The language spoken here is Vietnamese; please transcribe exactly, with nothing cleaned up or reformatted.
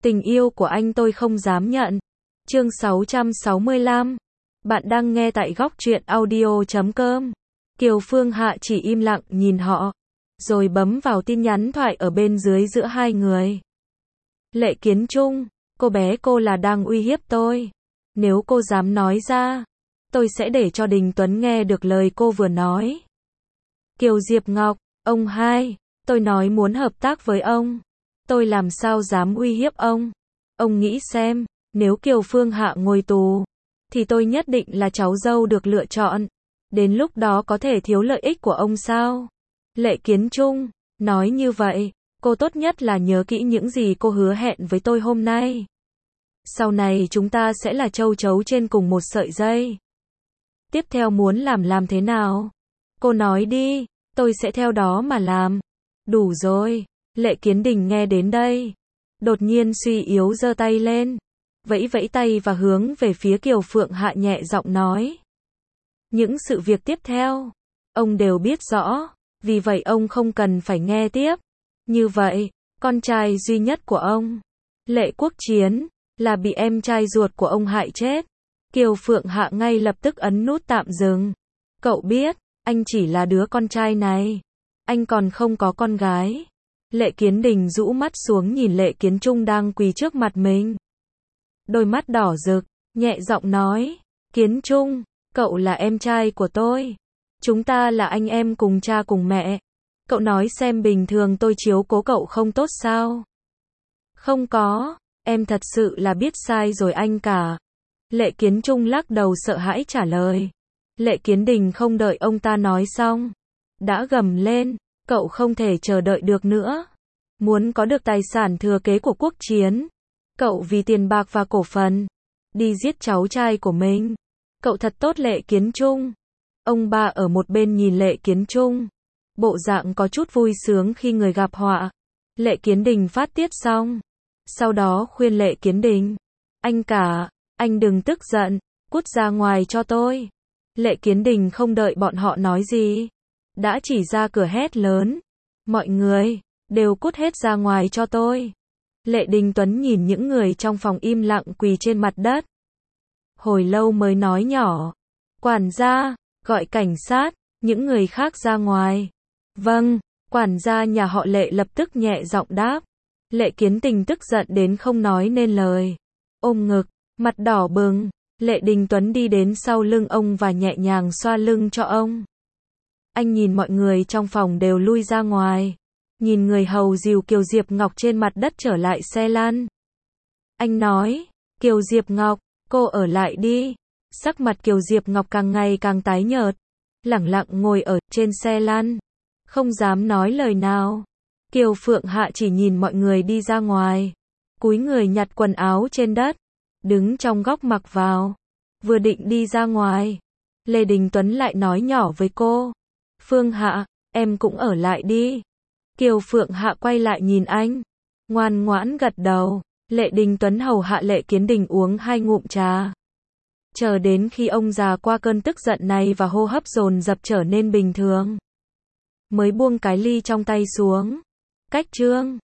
Tình yêu của anh tôi không dám nhận. Chương sáu trăm sáu mươi lăm. Bạn đang nghe tại góc truyện audio chấm com. Kiều Phương Hạ chỉ im lặng nhìn họ, rồi bấm vào tin nhắn thoại ở bên dưới giữa hai người. Lệ Kiến Trung, cô bé cô là đang uy hiếp tôi. Nếu cô dám nói ra, tôi sẽ để cho Đình Tuấn nghe được lời cô vừa nói. Kiều Diệp Ngọc, ông hai, tôi nói muốn hợp tác với ông. Tôi làm sao dám uy hiếp ông. Ông nghĩ xem, nếu Kiều Phương Hạ ngồi tù, thì tôi nhất định là cháu dâu được lựa chọn. Đến lúc đó có thể thiếu lợi ích của ông sao? Lệ Kiến Trung, nói như vậy, cô tốt nhất là nhớ kỹ những gì cô hứa hẹn với tôi hôm nay. Sau này chúng ta sẽ là châu chấu trên cùng một sợi dây. Tiếp theo muốn làm làm thế nào? Cô nói đi, tôi sẽ theo đó mà làm. Đủ rồi. Lệ Kiến Đình nghe đến đây, đột nhiên suy yếu giơ tay lên, vẫy vẫy tay và hướng về phía Kiều Phượng Hạ nhẹ giọng nói. Những sự việc tiếp theo, ông đều biết rõ, vì vậy ông không cần phải nghe tiếp. Như vậy, con trai duy nhất của ông, Lệ Quốc Chiến, là bị em trai ruột của ông hại chết. Kiều Phượng Hạ ngay lập tức ấn nút tạm dừng. Cậu biết, anh chỉ là đứa con trai này. Anh còn không có con gái. Lệ Kiến Đình rũ mắt xuống nhìn Lệ Kiến Trung đang quỳ trước mặt mình. Đôi mắt đỏ rực, nhẹ giọng nói. Kiến Trung, cậu là em trai của tôi. Chúng ta là anh em cùng cha cùng mẹ. Cậu nói xem bình thường tôi chiếu cố cậu không tốt sao? Không có, em thật sự là biết sai rồi anh cả. Lệ Kiến Trung lắc đầu sợ hãi trả lời. Lệ Kiến Đình không đợi ông ta nói xong, đã gầm lên. Cậu không thể chờ đợi được nữa. Muốn có được tài sản thừa kế của Quốc Chiến, cậu vì tiền bạc và cổ phần, đi giết cháu trai của mình. Cậu thật tốt Lệ Kiến Trung. Ông ba ở một bên nhìn Lệ Kiến Trung, bộ dạng có chút vui sướng khi người gặp họa. Lệ Kiến Đình phát tiết xong, sau đó khuyên Lệ Kiến Đình. Anh cả, anh đừng tức giận, cút ra ngoài cho tôi. Lệ Kiến Đình không đợi bọn họ nói gì, đã chỉ ra cửa hét lớn. Mọi người, đều cút hết ra ngoài cho tôi. Lệ Đình Tuấn nhìn những người trong phòng im lặng quỳ trên mặt đất. Hồi lâu mới nói nhỏ. Quản gia, gọi cảnh sát, những người khác ra ngoài. Vâng, quản gia nhà họ Lệ lập tức nhẹ giọng đáp. Lệ Kiến Tình tức giận đến không nói nên lời. Ôm ngực, mặt đỏ bừng, Lệ Đình Tuấn đi đến sau lưng ông và nhẹ nhàng xoa lưng cho ông. Anh nhìn mọi người trong phòng đều lui ra ngoài. Nhìn người hầu dìu Kiều Diệp Ngọc trên mặt đất trở lại xe lăn. Anh nói, Kiều Diệp Ngọc, cô ở lại đi. Sắc mặt Kiều Diệp Ngọc càng ngày càng tái nhợt, lẳng lặng ngồi ở trên xe lăn, không dám nói lời nào. Kiều Phượng Hạ chỉ nhìn mọi người đi ra ngoài, cúi người nhặt quần áo trên đất, đứng trong góc mặc vào. Vừa định đi ra ngoài, Lê Đình Tuấn lại nói nhỏ với cô. Phương Hạ, em cũng ở lại đi. Kiều Phượng Hạ quay lại nhìn anh, ngoan ngoãn gật đầu. Lệ Đình Tuấn hầu hạ Lệ Kiến Đình uống hai ngụm trà. Chờ đến khi ông già qua cơn tức giận này và hô hấp dồn dập trở nên bình thường, mới buông cái ly trong tay xuống. Cách chương